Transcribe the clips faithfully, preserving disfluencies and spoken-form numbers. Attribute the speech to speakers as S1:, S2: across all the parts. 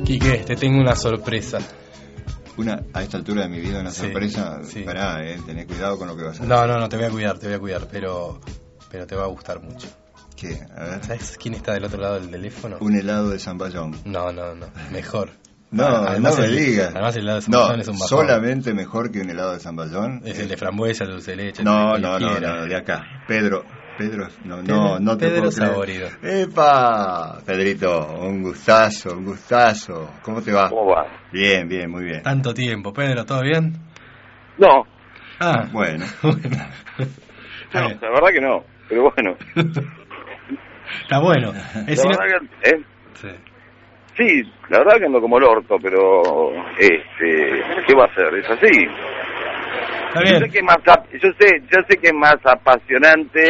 S1: Quique, te tengo una sorpresa.
S2: Una, a esta altura de mi vida, una
S1: Sí,
S2: sorpresa.
S1: sí.
S2: Pará, eh, tené cuidado con lo que vas a hacer.
S1: No, no, no, te voy a cuidar, te voy a cuidar, pero, pero te va a gustar mucho.
S2: ¿Qué? A ver.
S1: ¿Sabes quién está del otro lado del teléfono?
S2: Un helado de Zamballón.
S1: No, no, no, mejor.
S2: No,
S1: Además,
S2: no me
S1: el,
S2: digas.
S1: Además el helado de Zamballón
S2: No,
S1: es un bajón.
S2: solamente mejor que un helado de Zamballón.
S1: Es el de frambuesa, el dulce de leche.
S2: No,
S1: el de
S2: no, no,
S1: cualquiera.
S2: no, de acá. Pedro, Pedro, no,
S1: Pedro-
S2: no, no te
S1: Pedro
S2: puedo creer.
S1: Saborido.
S2: ¡Epa! Pedrito, un gustazo, un gustazo. ¿Cómo te va?
S3: ¿Cómo va?
S2: Bien, bien, muy bien.
S1: Tanto tiempo. Pedro, ¿todo bien?
S3: No,
S1: Ah,
S2: Bueno.
S1: bueno.
S3: no,
S1: Está bien.
S3: la verdad que no, pero bueno.
S1: Está bueno.
S3: La
S1: Es sino-
S3: verdad que, ¿eh?
S1: Sí.
S3: Sí, la verdad que ando como el orto, pero este, ¿qué va a hacer? Es así.
S1: Está
S3: Yo
S1: bien.
S3: sé que es más, ap- yo sé, yo sé que es más apasionante.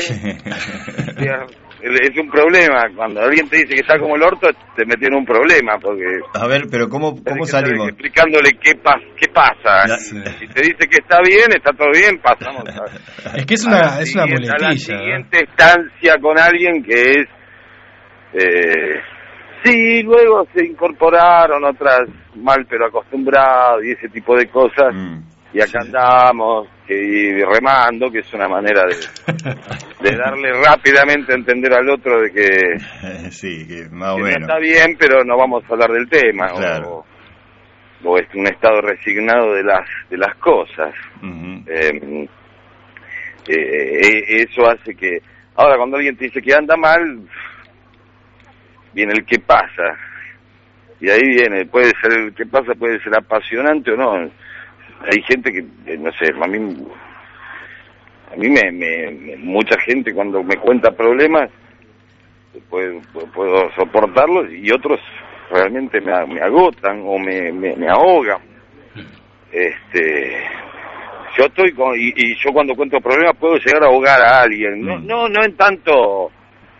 S3: Es un problema cuando alguien te dice que está como el orto, te metió en un problema porque
S2: A ver, pero ¿cómo,
S3: tenés
S2: cómo
S3: que estar
S2: salimos?
S3: explicándole qué pas, qué pasa.
S2: Ya.
S3: Si te dice que está bien, está todo bien, pasamos a
S1: Es que es
S3: a
S1: una,
S3: la
S1: es una
S3: siguiente- a la
S1: muletilla. ¿no?
S3: siguiente estancia con alguien que es eh, sí, luego se incorporaron otras mal pero acostumbrados y ese tipo de cosas
S2: Mm,
S3: y acá
S2: sí.
S3: andamos que, y remando, que es una manera de, de darle rápidamente a entender al otro de que,
S2: Sí, que más o
S3: que no
S2: menos.
S3: está bien, pero no vamos a hablar del tema,
S2: Claro.
S3: o, o es un estado resignado de las de las cosas.
S2: Ujú.
S3: Eh, eh, eh, eso hace que ahora cuando alguien te dice que anda mal, viene el qué pasa, y ahí viene, puede ser el qué pasa, puede ser apasionante o no. Hay gente que, eh, no sé, a mí a mí me, me, me- mucha gente cuando me cuenta problemas puedo, puedo soportarlos y otros realmente me, me agotan o me, me, me ahogan. Este, yo estoy con, y, y yo cuando cuento problemas puedo llegar a ahogar a alguien, no,
S2: Mm.
S3: no, no en tanto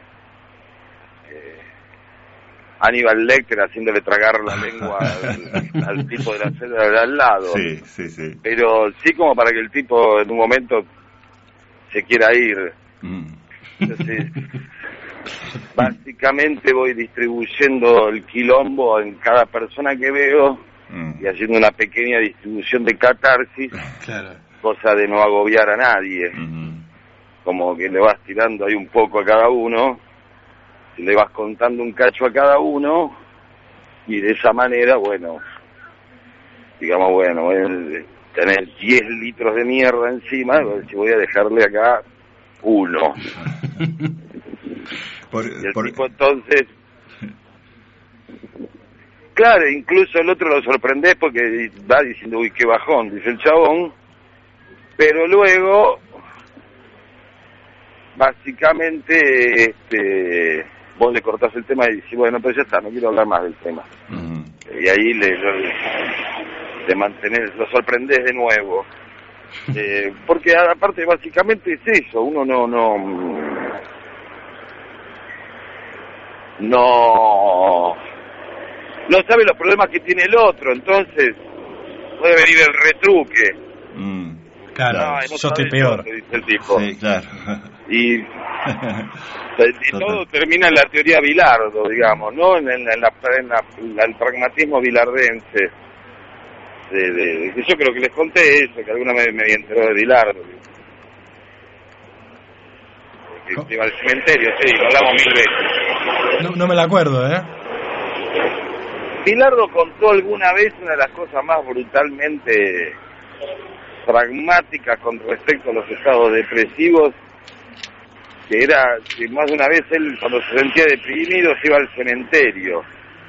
S3: eh, Aníbal Lecter haciéndole tragar la lengua al, al tipo de la celda de al lado,
S2: Sí, sí, sí.
S3: pero sí como para que el tipo en un momento se quiera ir.
S2: Mm.
S3: Entonces, básicamente voy distribuyendo el quilombo en cada persona que veo
S2: Mm.
S3: y haciendo una pequeña distribución de catarsis,
S1: Claro.
S3: cosa de no agobiar a nadie,
S2: Ujú.
S3: como que le vas tirando ahí un poco a cada uno, y le vas contando un cacho a cada uno, y de esa manera, bueno, digamos, bueno, voy a tener diez litros de mierda encima, si voy a dejarle acá uno.
S2: Por,
S3: Y el
S2: por-
S3: tipo entonces, claro, incluso el otro lo sorprendés porque va diciendo, uy, qué bajón, dice el chabón, pero luego, básicamente, este, vos le cortás el tema y decís, bueno, pues ya está, no quiero hablar más del tema.
S2: Ujú.
S3: Y ahí le, le, le mantenés, lo sorprendés de nuevo. Eh, porque aparte, básicamente es eso, uno no, no, no, no sabe los problemas que tiene el otro, entonces puede venir el retruque.
S2: Mm.
S1: Claro,
S3: Ay, no
S1: yo estoy
S3: sabes
S1: peor.
S3: lo que dice el tipo.
S2: Sí, claro.
S3: Y, y todo termina en la teoría Bilardo, digamos, ¿no? En, en, en la, en la- en el pragmatismo bilardense. De, de, de- yo creo que les conté eso, que alguna vez me había enterado de Bilardo. Que
S1: ¿Cómo?
S3: se iba al cementerio, sí, lo hablamos mil veces.
S1: No, no me la acuerdo, ¿eh?
S3: Bilardo contó alguna vez una de las cosas más brutalmente pragmáticas con respecto a los estados depresivos, que era que más de una vez él, cuando se sentía deprimido, se iba al cementerio.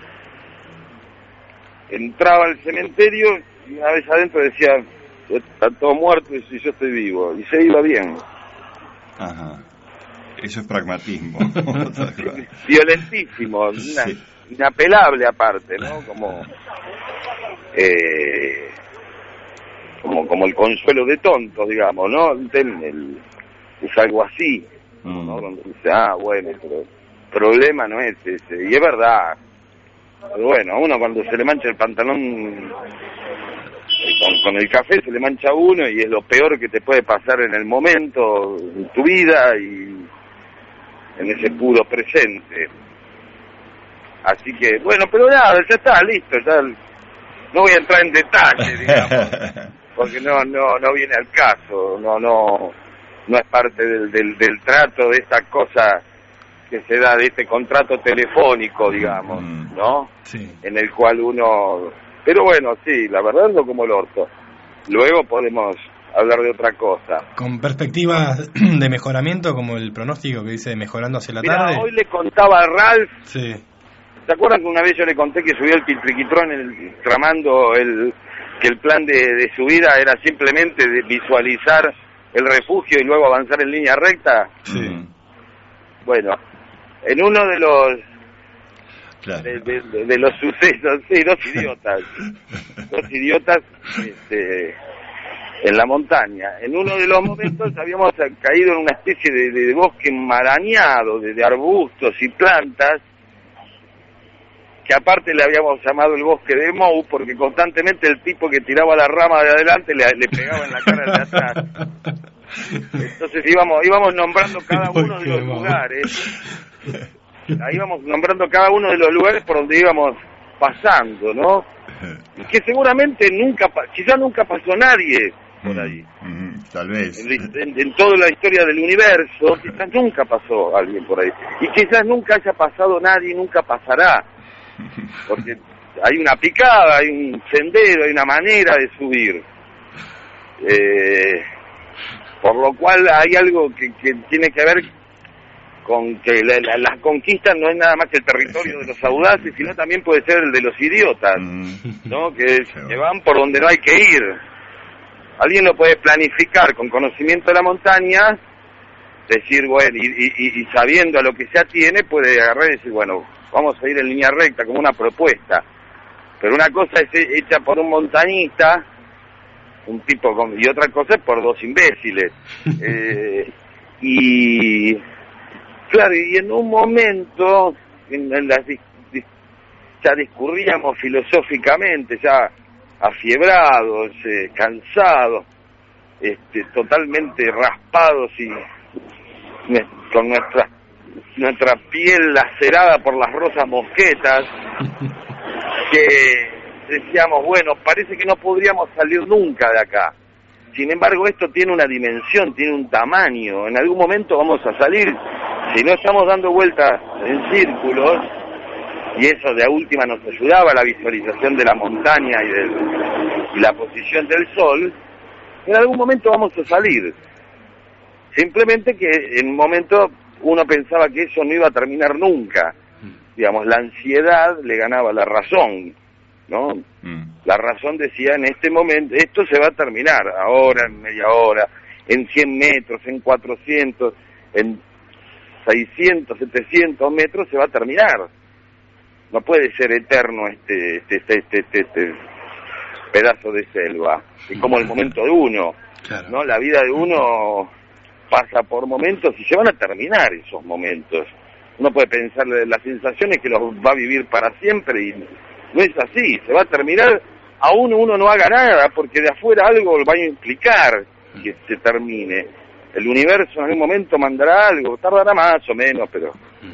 S3: Entraba al cementerio y una vez adentro decía, están todos muertos y yo estoy vivo. Y se iba bien.
S2: Ajá. Eso es pragmatismo.
S3: Violentísimo, una-
S2: Sí.
S3: inapelable aparte, ¿no? Como, eh, como como el consuelo de tontos, digamos, ¿no? El, el- es algo así,
S2: Mm.
S3: ¿no? Donde dice, ah, bueno, pero el problema no es ese, y es verdad. Pero bueno, a uno cuando se le mancha el pantalón con, con el café se le mancha a uno y es lo peor que te puede pasar en el momento, en tu vida y en ese puro presente. Así que, bueno, pero nada, ya está, listo, ya no voy a entrar en detalle, digamos, porque no no no viene al caso, no no no es parte del, del, del trato de esta cosa que se da, de este contrato telefónico, digamos, ¿no?
S1: Sí.
S3: En el cual uno... Pero bueno, sí, la verdad ando como el orto. Luego podemos hablar de otra cosa.
S1: Con perspectivas de mejoramiento, como el pronóstico que dice mejorando hacia la
S3: Mirá,
S1: tarde.
S3: hoy le contaba a Ralph,
S1: Sí.
S3: ¿se acuerdan que una vez yo le conté que subió el Triquitrón en el, tramando el, que el plan de, de subida era simplemente de visualizar el refugio y luego avanzar en línea recta?
S1: Sí.
S3: Bueno, en uno de los
S2: Claro.
S3: de, de, de, de los sucesos, sí, dos idiotas, dos idiotas este, en la montaña. En uno de los momentos habíamos caído en una especie de, de, de bosque enmarañado, de, de arbustos y plantas, que aparte le habíamos llamado el bosque de Mou, porque constantemente el tipo que tiraba la rama de adelante le, le pegaba en la cara de atrás. Entonces íbamos íbamos nombrando cada uno de los lugares, ahí íbamos nombrando cada uno de los lugares por donde íbamos pasando, ¿no? Y que seguramente nunca, quizás nunca pasó nadie por ahí.
S2: Mm, mm, tal vez.
S3: En, en, en toda la historia del universo, quizás nunca pasó alguien por ahí. Y quizás nunca haya pasado nadie, nunca pasará. Porque hay una picada, hay un sendero, hay una manera de subir. Eh, por lo cual hay algo que, que tiene que ver con que la, la, las conquistas no es nada más que el territorio de los audaces, sino también puede ser el de los idiotas, ¿no? Que, que van por donde no hay que ir. Alguien lo puede planificar con conocimiento de la montaña, decir, bueno, y, y, y sabiendo a lo que se atiene, puede agarrar y decir, bueno, vamos a ir en línea recta como una propuesta. Pero una cosa es hecha por un montañista, un tipo con, y otra cosa es por dos imbéciles. eh, y claro, y en un momento, en, en las, ya discurríamos filosóficamente, ya afiebrados, eh, cansados, este, totalmente raspados y con nuestra nuestra piel lacerada por las rosas mosquetas, que decíamos, bueno, parece que no podríamos salir nunca de acá. Sin embargo, esto tiene una dimensión, tiene un tamaño, en algún momento vamos a salir, si no estamos dando vueltas en círculos, y eso de a última nos ayudaba a la visualización de la montaña y, del, y la posición del sol, en algún momento vamos a salir. Simplemente que en un momento uno pensaba que eso no iba a terminar nunca. Digamos, la ansiedad le ganaba la razón, ¿no? Mm. La razón decía, en este momento, esto se va a terminar, ahora, en media hora, en cien metros, en cuatrocientos, en seiscientos, setecientos metros se va a terminar. No puede ser eterno este este este este, este, este pedazo de selva. Es como el momento de uno, claro, ¿no? La vida de uno pasa por momentos y se van a terminar esos momentos. Uno puede pensar, la sensación es que los va a vivir para siempre y no es así, se va a terminar, aún uno no haga nada, porque de afuera algo va a implicar que se termine. El universo en algún momento mandará algo, tardará más o menos, pero...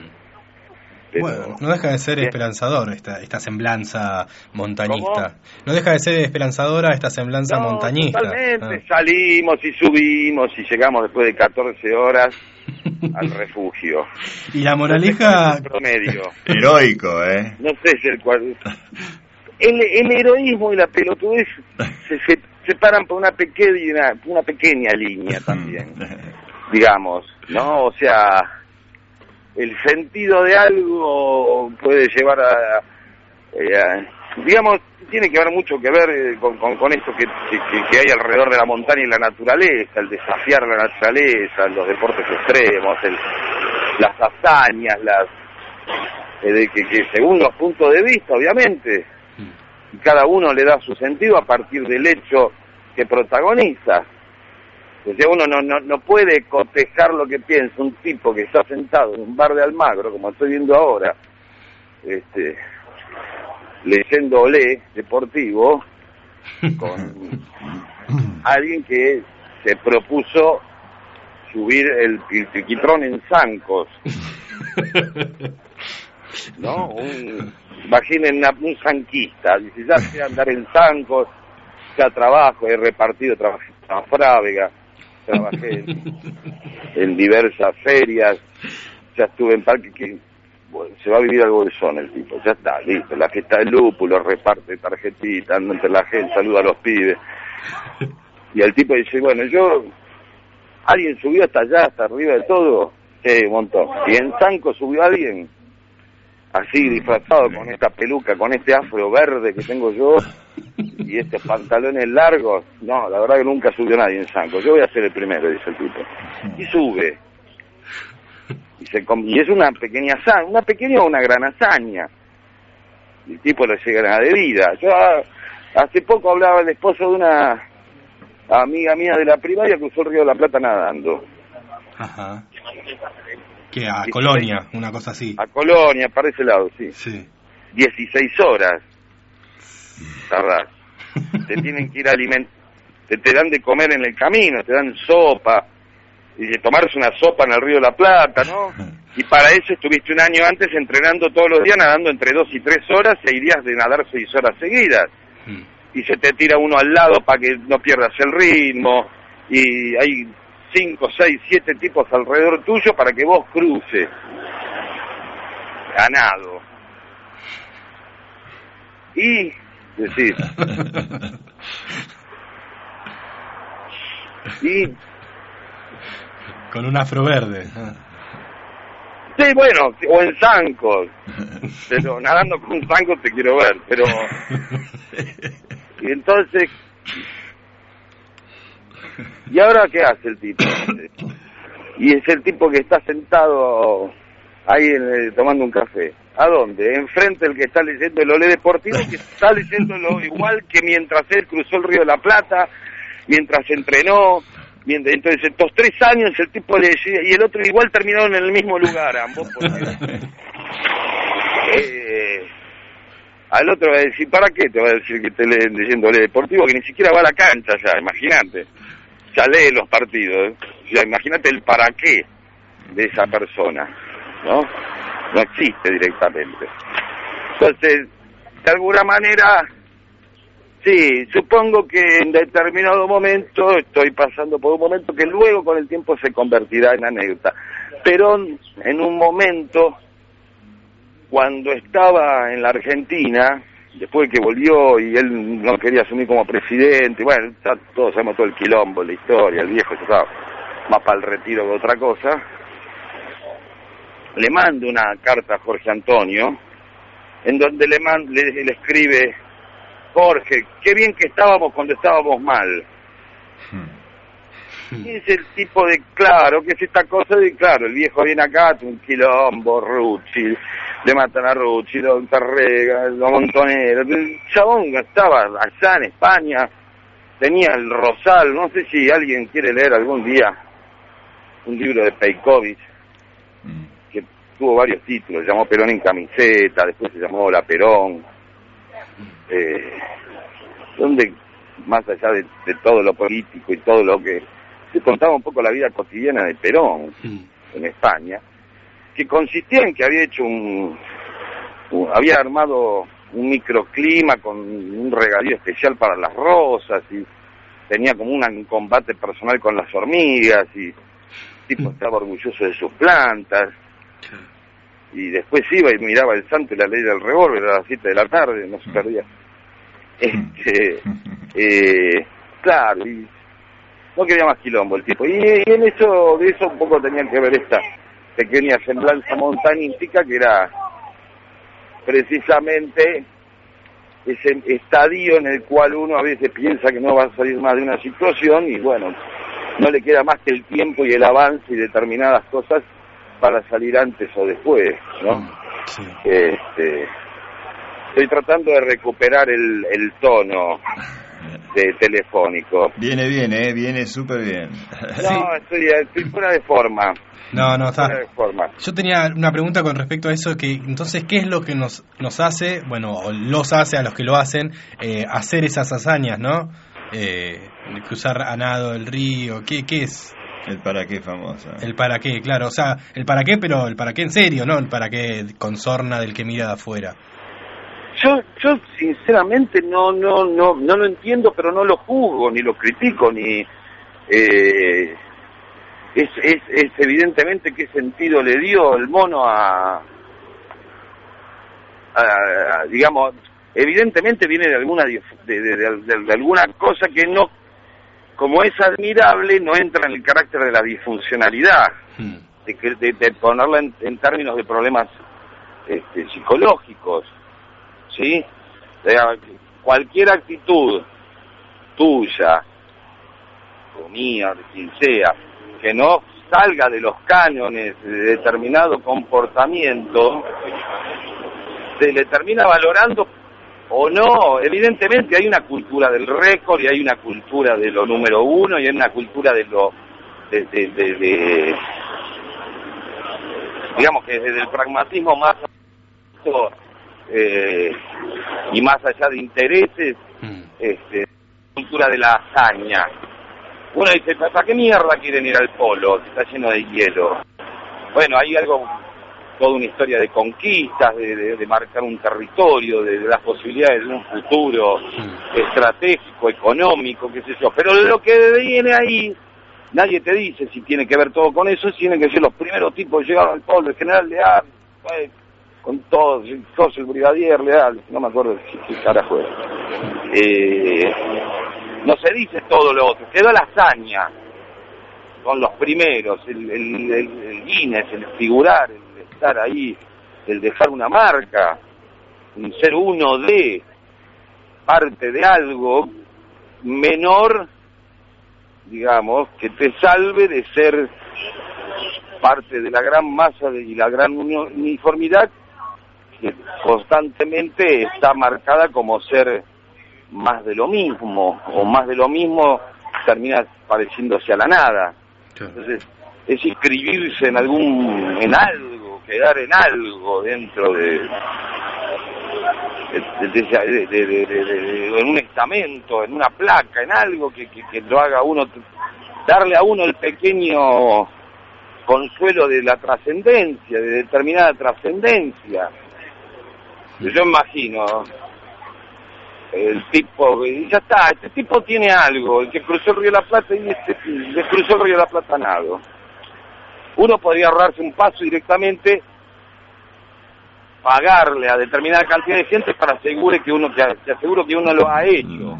S3: pero
S1: bueno, no deja de ser bien esperanzador esta esta semblanza montañista.
S3: ¿Cómo?
S1: No deja de ser esperanzadora esta semblanza
S3: no,
S1: montañista.
S3: Totalmente,
S1: ah.
S3: Salimos y subimos y llegamos después de catorce horas al refugio.
S1: Y la moraleja...
S3: promedio.
S2: Heroico, ¿eh?
S3: No sé si el cual... El, el heroísmo y la pelotudez se, se separan por una pequeña, una pequeña línea también, digamos, ¿no? O sea, el sentido de algo puede llevar a... Eh, a digamos, tiene que haber mucho que ver eh, con, con, con esto que, que, que hay alrededor de la montaña y la naturaleza, el desafiar la naturaleza, los deportes extremos, el, las hazañas, las eh, de que, que según los puntos de vista, obviamente, cada uno le da su sentido a partir del hecho que protagoniza. O sea, uno no, no, no puede cotejar lo que piensa un tipo que está sentado en un bar de Almagro, como estoy viendo ahora, este... leyendo Olé deportivo, con alguien que se propuso subir el Triquitrón en zancos. ¿no? Un, imaginen una, un zanquista, dice, ya sé andar en zancos, ya trabajo, he repartido, trabajé en la Frávega, trabajé en, en diversas ferias, ya estuve en parque que bueno, se va a vivir al bolsón el tipo, ya está, listo, la fiesta del lúpulo, reparte tarjetitas, anda entre la gente, saluda a los pibes. Y el tipo dice, bueno, yo, ¿alguien subió hasta allá, hasta arriba de todo? Sí, un montón. Y en Zanco subió alguien, así disfrazado con esta peluca, con este afro verde que tengo yo, y estos pantalones largos. No, la verdad que nunca subió nadie en Zanco. Yo voy a ser el primero, dice el tipo. Y sube. Y, se, y es una pequeña hazaña, una pequeña o una gran hazaña. Y el tipo le llega de vida. Yo hace poco hablaba el esposo de una amiga mía de la primaria, cruzó el Río de la Plata nadando.
S1: Ajá. Que a Colonia, una cosa así.
S3: A Colonia, para ese lado, sí.
S1: Sí.
S3: dieciséis horas. Tardás. Te tienen que ir a alimentar. Te, te dan de comer en el camino, te dan sopa. Y de tomarse una sopa en el Río de la Plata, ¿no? Y para eso estuviste un año antes entrenando todos los días, nadando entre dos y tres horas, seis días de nadar seis horas seguidas. Mm. Y se te tira uno al lado para que no pierdas el ritmo. Y hay cinco, seis, siete tipos alrededor tuyo para que vos cruces. Ganado. Y decís. Y
S1: con un afro verde.
S3: Sí, bueno, o en zancos. Pero nadando con un zanco te quiero ver, pero y entonces, ¿y ahora qué hace el tipo? Y es el tipo que está sentado ahí en el, tomando un café. ¿A dónde? Enfrente el que está leyendo el Olé Deportivo, que está leyéndolo igual que mientras él cruzó el Río de la Plata, mientras entrenó. Mientras, entonces, estos tres años el tipo le decía, y el otro igual terminaron en el mismo lugar, ambos. Porque, eh, al otro va a decir, ¿para qué te va a decir que esté leyendo Olé Deportivo? Que ni siquiera va a la cancha ya, imagínate. Ya lee los partidos, ¿eh? Ya, imagínate el para qué de esa persona, ¿no? No existe directamente. Entonces, de alguna manera, sí, supongo que en determinado momento estoy pasando por un momento que luego con el tiempo se convertirá en anécdota. Pero en un momento, cuando estaba en la Argentina, después que volvió y él no quería asumir como presidente, bueno, todos sabemos todo el quilombo, la historia, el viejo estaba más para el retiro que otra cosa, le mando una carta a Jorge Antonio, en donde le, mand, le, le escribe, Jorge, qué bien que estábamos cuando estábamos mal. Y es el tipo de, claro, que es esta cosa de, claro, el viejo viene acá, un quilombo, Rucci, le matan a Rucci, lo Tarrega, lo Montonero, el chabón estaba allá en España, tenía el Rosal, no sé si alguien quiere leer algún día un libro de Peikovic, que tuvo varios títulos, se llamó Perón en camiseta, después se llamó La Perón, eh, donde más allá de, de todo lo político y todo lo que se contaba un poco la vida cotidiana de Perón sí. en España, que consistía en que había hecho un, un había armado un microclima con un regadío especial para las rosas y tenía como una, un combate personal con las hormigas y el tipo estaba orgulloso de sus plantas y después iba y miraba el santo y la ley del revólver a las siete de la tarde, no se perdía. Este, eh, claro, y no quería más quilombo el tipo. Y, y en eso, de eso un poco tenía que ver esta pequeña semblanza montañística que era precisamente ese estadio en el cual uno a veces piensa que no va a salir más de una situación y bueno, no le queda más que el tiempo y el avance y determinadas cosas para salir antes o después, ¿no? Sí. Este, estoy tratando de recuperar el, el tono de telefónico.
S2: Viene bien, ¿eh? Viene súper bien.
S3: No, estoy, estoy fuera de forma.
S1: No, no, está.
S3: Fuera de forma.
S1: Yo tenía una pregunta con respecto a eso, que entonces, ¿qué es lo que nos nos hace, bueno, o los hace a los que lo hacen, eh, hacer esas hazañas, ¿no? Eh, cruzar a nado el río, ¿qué, qué es?
S2: El para qué famoso.
S1: El para qué, claro, o sea, el para qué, pero el para qué en serio, ¿no? El para qué con sorna del que mira de afuera.
S3: Yo, yo sinceramente no, no, no, no lo entiendo, pero no lo juzgo, ni lo critico, ni eh, es, es, es evidentemente qué sentido le dio el mono a, a, a digamos, evidentemente viene de alguna de, de, de, de, de alguna cosa que no, como es admirable, no entra en el carácter de la disfuncionalidad, hmm. de, de, de ponerla en, en términos de problemas este, psicológicos. ¿Sí? Cualquier actitud tuya, o mía, de quien sea, que no salga de los cánones de determinado comportamiento, se le termina valorando o no. Evidentemente hay una cultura del récord y hay una cultura de lo número uno y hay una cultura de lo de, de, de, de digamos que desde el pragmatismo más Eh, y más allá de intereses, mm. este, cultura de la hazaña. Uno dice, ¿para qué mierda quieren ir al polo? Está lleno de hielo. Bueno, hay algo, toda una historia de conquistas, de, de, de marcar un territorio, de, de las posibilidades de un futuro mm. estratégico, económico, qué sé yo. Pero lo que viene ahí, nadie te dice si tiene que ver todo con eso, si tienen que ser los primeros tipos que llegaron al polo, el general de A, pues, con todos, el brigadier leal, no me acuerdo qué carajo era. Eh, no se dice todo lo otro, quedó la hazaña con los primeros, el, el, el, el Guinness, el figurar, el estar ahí, el dejar una marca, el ser uno de parte de algo menor, digamos, que te salve de ser parte de la gran masa de, y la gran uniformidad que constantemente está marcada como ser más de lo mismo, o más de lo mismo termina pareciéndose a la nada. Entonces, es inscribirse en algún, en algo, quedar en algo dentro de, de, de, de, de, de, de, de en un estamento, en una placa, en algo que, que, que lo haga uno, darle a uno el pequeño consuelo de la trascendencia, de determinada trascendencia. Yo imagino el tipo, y ya está, este tipo tiene algo, el que cruzó el Río de la Plata y este que cruzó el Río de la Plata nado. Uno podría ahorrarse un paso directamente, pagarle a determinada cantidad de gente para asegure que uno, que aseguro que uno lo ha hecho.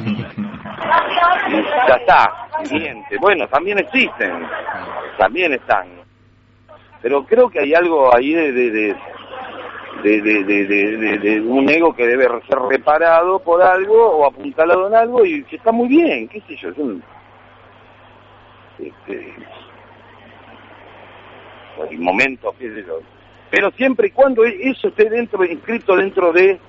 S3: Y ya está, siguiente. Bueno, también existen, también están. Pero creo que hay algo ahí de, de, de De, de, de, de, de, de un ego que debe ser reparado por algo o apuntalado en algo y que está muy bien, qué sé yo, es un, este, hay momentos, qué sé yo, pero siempre y cuando eso esté dentro, inscrito dentro de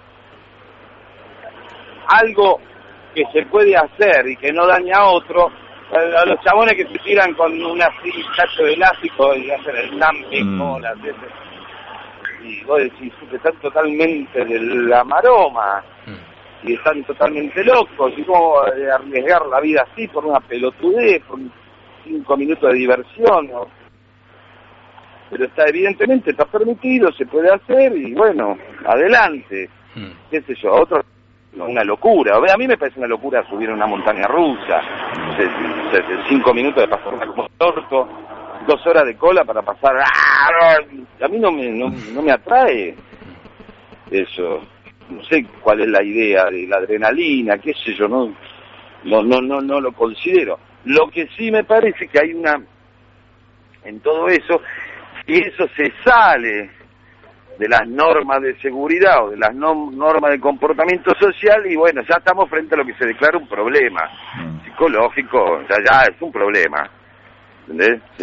S3: algo que se puede hacer y que no daña a otro. A los chabones que se tiran con una tacho de elástico y hacen el dumping, mm. las veces. Y vos decís que están totalmente de la maroma mm. y están totalmente locos, y cómo arriesgar la vida así por una pelotudez, por cinco minutos de diversión, ¿no? Pero está evidentemente está permitido, se puede hacer y bueno, adelante, mm. qué sé yo, otro una locura. A mí me parece una locura subir a una montaña rusa, de, de, de cinco minutos de pasar como torto, dos horas de cola para pasar. A mí no me no, no me atrae eso. No sé cuál es la idea de la adrenalina, qué sé yo, no no no no no lo considero. Lo que sí me parece que hay una en todo eso, y eso se sale de las normas de seguridad o de las no, normas de comportamiento social, y bueno, ya estamos frente a lo que se declara un problema mm. psicológico, ya, ya es un problema, ¿entendés? ¿Sí?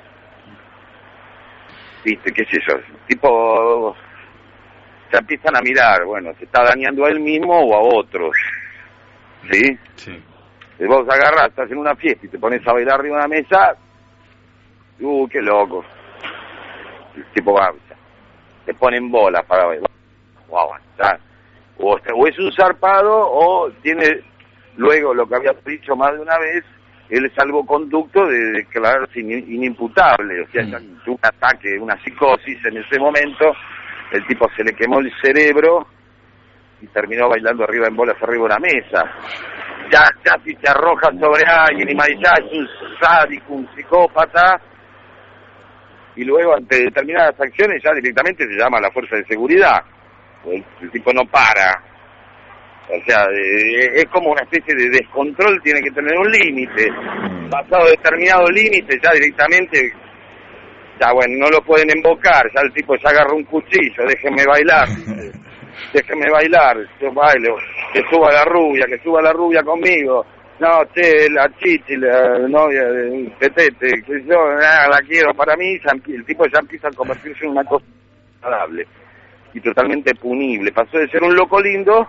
S3: Viste, qué sé yo, tipo, ya empiezan a mirar, bueno, se está dañando a él mismo o a otros, ¿sí? Sí. Si vos agarrás, estás en una fiesta y te pones a bailar arriba de una mesa, uh, qué loco, el tipo va, te ponen bolas para bailar, wow, está, o, o es un zarpado o tiene luego lo que habías dicho más de una vez, el salvoconducto de declararse inimputable, o sea, mm. un ataque, una psicosis en ese momento, el tipo se le quemó el cerebro y terminó bailando arriba en bolas arriba de una mesa. Ya, ya si te arrojas sobre alguien y ya es un sádico, un psicópata, y luego ante determinadas acciones ya directamente se llama a la fuerza de seguridad. El, el tipo no para. O sea, eh, es como una especie de descontrol, tiene que tener un límite. Pasado determinado límite, ya directamente, ya bueno, no lo pueden embocar, ya el tipo ya agarra un cuchillo, déjenme bailar, déjenme bailar, yo bailo, que suba la rubia, que suba la rubia conmigo. No, che, la chichi, la novia de Petete, que yo ah, la quiero para mí, ya, el tipo ya empieza a convertirse en una cosa agradable y totalmente punible. Pasó de ser un loco lindo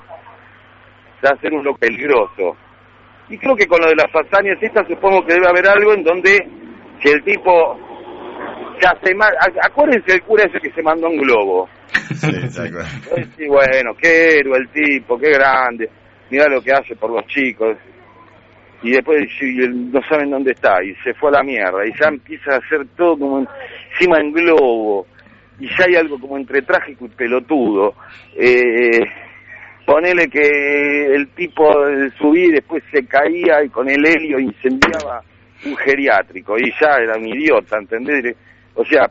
S3: a ser un loco peligroso. Y creo que con lo de las hazañas estas supongo que debe haber algo en donde si el tipo se hace mal, acuérdense del cura ese que se mandó un globo. Sí, sí, bueno, qué héroe el tipo, qué grande, mira lo que hace por los chicos. Y después sí, no saben dónde está y se fue a la mierda y ya empieza a hacer todo como encima en globo y ya hay algo como entre trágico y pelotudo. eh Ponele que el tipo subía y después se caía y con el helio incendiaba un geriátrico y ya era un idiota, ¿entendés? O sea,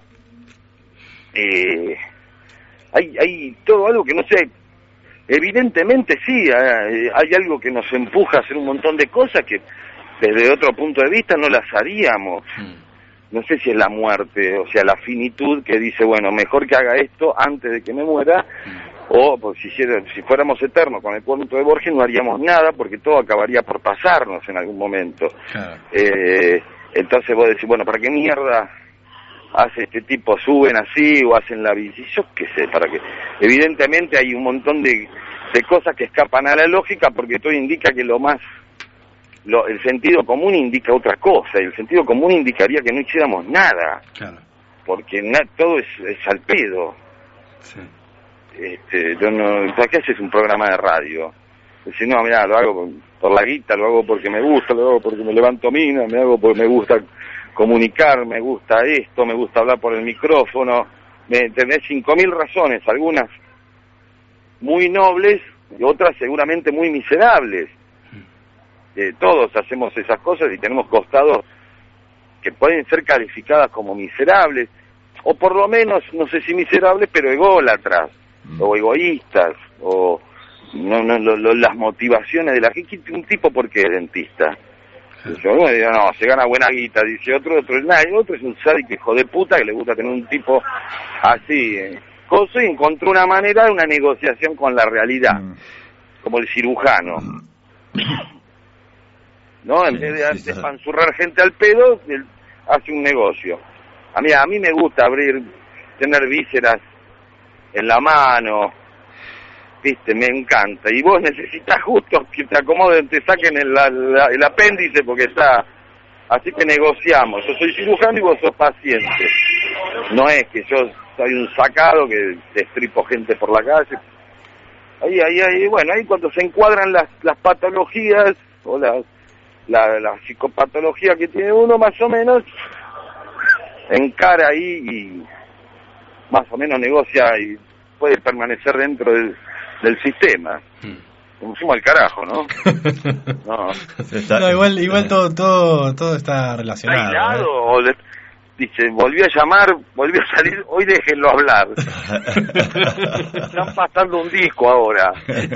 S3: eh, hay, hay todo algo que no sé, evidentemente sí, hay, hay algo que nos empuja a hacer un montón de cosas que desde otro punto de vista no las haríamos. No sé si es la muerte, o sea, la finitud que dice, bueno, mejor que haga esto antes de que me muera. O pues, si, si fuéramos eternos con el cuento de Borges no haríamos nada porque todo acabaría por pasarnos en algún momento. Claro. Eh, entonces vos decís, bueno, ¿para qué mierda hace este tipo? ¿Suben así o hacen la bici? Yo qué sé, para qué. Evidentemente hay un montón de, de cosas que escapan a la lógica porque todo indica que lo más... Lo, el sentido común indica otra cosa y el sentido común indicaría que no hiciéramos nada. Claro. Porque na, todo es, es al pedo. Sí. Este, yo no, ¿para qué haces un programa de radio? Decir, no, mirá, lo hago por, por la guita, lo hago porque me gusta, lo hago porque me levanto mina, me hago porque me gusta comunicar, me gusta esto, me gusta hablar por el micrófono, me tenés cinco mil razones, algunas muy nobles y otras seguramente muy miserables. Eh, todos hacemos esas cosas y tenemos costados que pueden ser calificadas como miserables, o por lo menos, no sé si miserables, pero ególatras. O egoístas, o no, no, lo, lo, las motivaciones de la gente. Un tipo porque es dentista. Dice, uno dice, no, se gana buena guita, dice otro, otro es nada, y otro es un sádico hijo de puta que le gusta tener un tipo así, eh, cosa, y encontró una manera de una negociación con la realidad, como el cirujano. ¿No? En vez de, de panzurrar gente al pedo, él hace un negocio. A mí, a mí me gusta abrir, tener vísceras en la mano, viste, me encanta, y vos necesitas justo que te acomoden, te saquen el, la, el apéndice porque está, así que negociamos, yo soy cirujano y vos sos paciente, no es que yo soy un sacado que destripo gente por la calle, ahí, ahí, ahí, bueno, ahí cuando se encuadran las, las patologías, o las, la, la psicopatología que tiene uno más o menos, encara ahí y más o menos negocia y puede permanecer dentro del, del sistema. Como fuimos al carajo, ¿no? No,
S1: no igual igual todo todo todo está relacionado.
S3: Aislado, ¿eh? O le, dice, volvió a llamar, volvió a salir, hoy déjenlo hablar. Están pasando un disco ahora.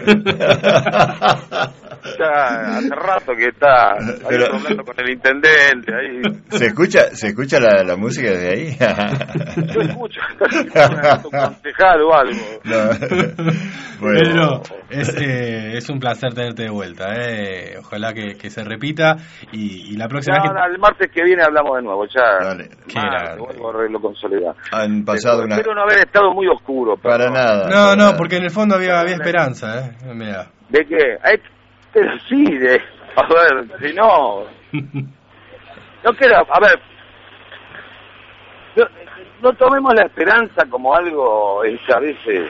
S3: Ya hace rato que está ahí. Pero, hablando con el intendente ahí.
S2: ¿Se escucha se escucha la, la música desde ahí?
S3: Yo escucho, un concejal o algo.
S1: No. Bueno. Pero es, eh, es un placer tenerte de vuelta, eh. Ojalá que, que se repita y, y la próxima
S3: no,
S1: vez que...
S3: no, el martes que viene hablamos de nuevo, ya.
S2: Dale.
S3: Martes, vuelvo a arreglo con Soledad.
S2: Han pasado
S3: Pero,
S2: una...
S3: Espero no haber estado muy oscuro.
S2: Para, para nada.
S1: No,
S2: para
S1: no,
S2: nada.
S1: porque en el fondo había, había esperanza, eh. Mira.
S3: ¿De qué? Ay, pero sí, de... A ver, si no... No quiero... A ver... No, no tomemos la esperanza como algo, es, a veces...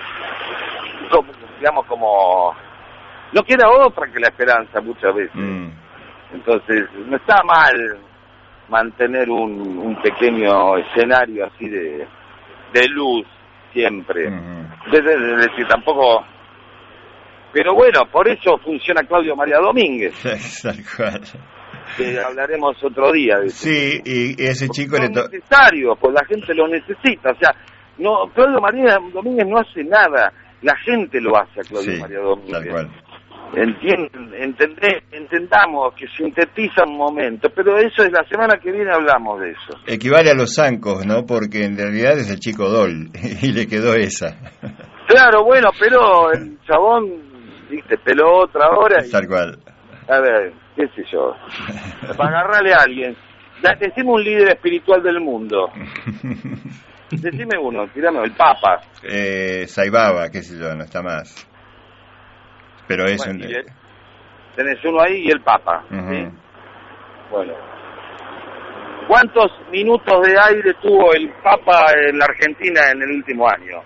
S3: Como, digamos, como... No queda otra que la esperanza muchas veces. Mm. Entonces, no está mal mantener un, un pequeño escenario así de, de luz siempre. Uh-huh. Es decir, tampoco... Pero bueno, por eso funciona Claudio María Domínguez.
S2: Tal cual.
S3: Que hablaremos otro día de eso.
S2: Sí, y ese
S3: Porque
S2: chico le
S3: toca. Es necesario, pues la gente lo necesita. O sea, no, Claudio María Domínguez no hace nada, la gente lo hace a Claudio
S2: sí,
S3: María Domínguez.
S2: Tal cual.
S3: Entienden, entendé, entendamos que sintetiza un momento, pero eso es la semana que viene hablamos de eso.
S2: Equivale a los zancos, ¿no? Porque en realidad es el chico Dol y le quedó esa.
S3: Claro, bueno, pero el chabón, viste, peló otra hora. Y,
S2: tal cual.
S3: A ver, qué sé yo, para agarrarle a alguien. Decime un líder espiritual del mundo. Decime uno, tirame, el Papa.
S2: Eh, Saibaba, qué sé yo, no está más. Pero es
S3: bueno,
S2: un...
S3: el, tenés uno ahí y el Papa.
S2: Uh-huh.
S3: ¿Sí? Bueno. ¿Cuántos minutos de aire tuvo el Papa en la Argentina en el último año?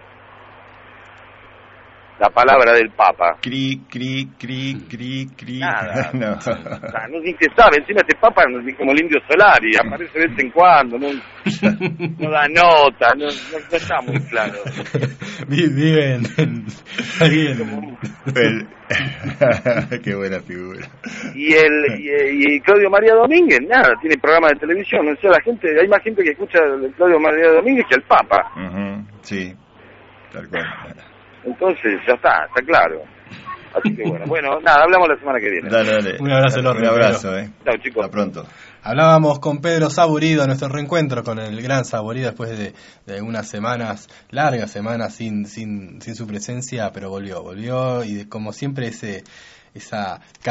S3: La palabra del Papa.
S2: Cri, cri, cri, cri, cri.
S3: Nada.
S2: No.
S3: O sea, no sé qué sabe. Encima este Papa es como el Indio Solari. Aparece de vez en cuando. No, no da nota. No, no, no está muy claro.
S1: Viven. Viven.
S2: El... Qué buena figura.
S3: Y el y, y Claudio María Domínguez, nada, tiene programa de televisión. O sea, la gente, hay más gente que escucha a Claudio María Domínguez que al Papa.
S2: Uh-huh. Sí, tal cual.
S3: Entonces, ya está, está claro. Así que bueno, bueno, nada, hablamos la semana que viene.
S2: Dale, dale.
S1: Un abrazo enorme.
S2: Un abrazo, eh.
S3: Chao, chicos.
S2: Hasta pronto.
S1: Hablábamos con Pedro Saburido, nuestro reencuentro con el gran Saburido después de, de unas semanas, largas semanas sin, sin, sin su presencia, pero volvió, volvió y como siempre ese, esa